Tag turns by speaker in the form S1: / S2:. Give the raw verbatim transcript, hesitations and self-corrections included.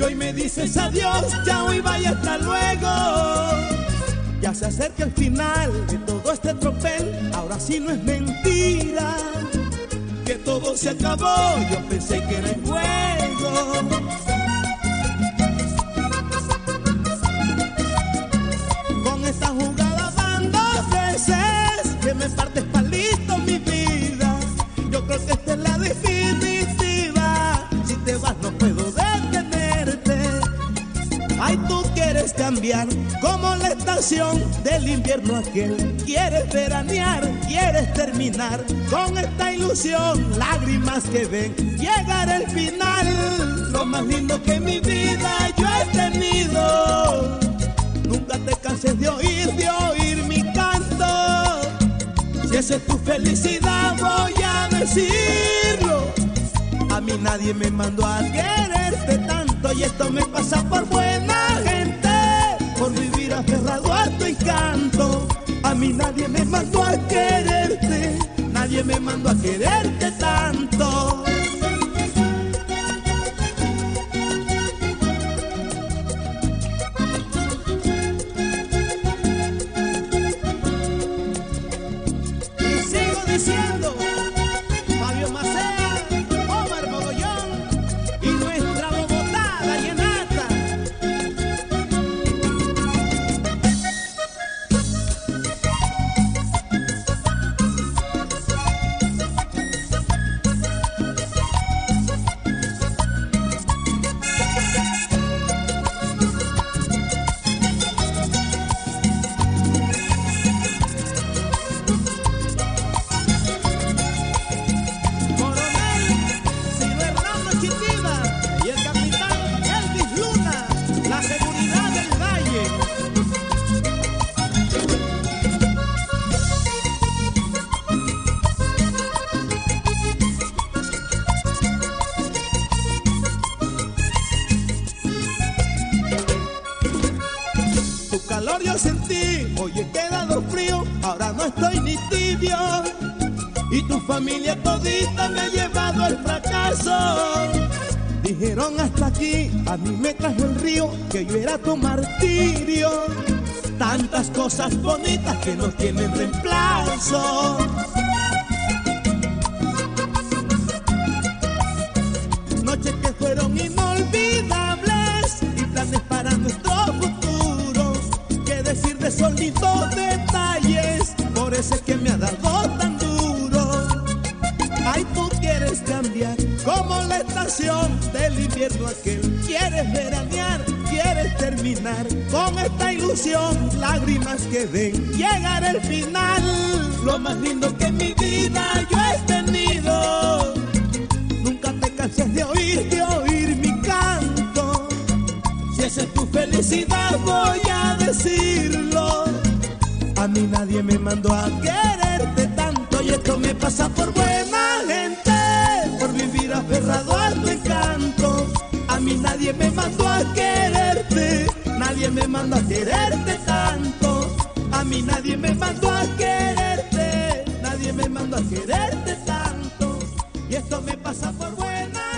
S1: y hoy me dices adiós, chao y vaya, hasta luego. Ya se acerca el final de todo este tropel, ahora sí no es mentira que todo se acabó, yo pensé que era el juego. Con esta jugada van dos veces que me partes palito mi vida. Yo creo que esta es la definitiva, si te vas no puedo detenerte. Ay, tú quieres cambiar como la estación del invierno aquel. Quieres veranear, quieres terminar con esta ilusión. Lágrimas que ven llegar el final, lo más lindo que en mi vida yo he tenido. Nunca te canses de oír, de oír mi canto. Si esa es tu felicidad voy a decirlo. A mí nadie me mandó a quererte tanto, y esto me pasa por buena gente, por vivir aferrado a tu encanto. A mí nadie me mandó a quererte, nadie me mandó a quererte tanto. Y sigo diciendo, Fabio Macea, Omar Mogollón y nuestra Bogotá vallenata. Calor yo sentí, hoy he quedado frío, ahora no estoy ni tibio. Y tu familia todita me ha llevado al fracaso. Dijeron hasta aquí, a mí me trajo el río, que yo era tu martirio. Tantas cosas bonitas que no tienen reemplazo. Noches que fueron inolvidables y planes para nuestro futuro. Qué decir de esos lindos detalles, por eso es que me ha dado tan duro. Ay, tú quieres cambiar como la estación del invierno aquel. Quieres veranear, quieres terminar con esta ilusión. Lágrimas que ven llegar el final, lo más lindo que en mi vida yo he tenido. Nunca te canses de oír, de oír mi canto. Si esa es tu felicidad voy a decirlo. A mí nadie me mandó a quererte tanto, y esto me pasa por buena gente, por vivir aferrado a tu encanto. A mí nadie me mandó a quererte, nadie me mandó a quererte tanto. A mí nadie me mandó a quererte, nadie me mandó a quererte tanto. Y esto me pasa por buena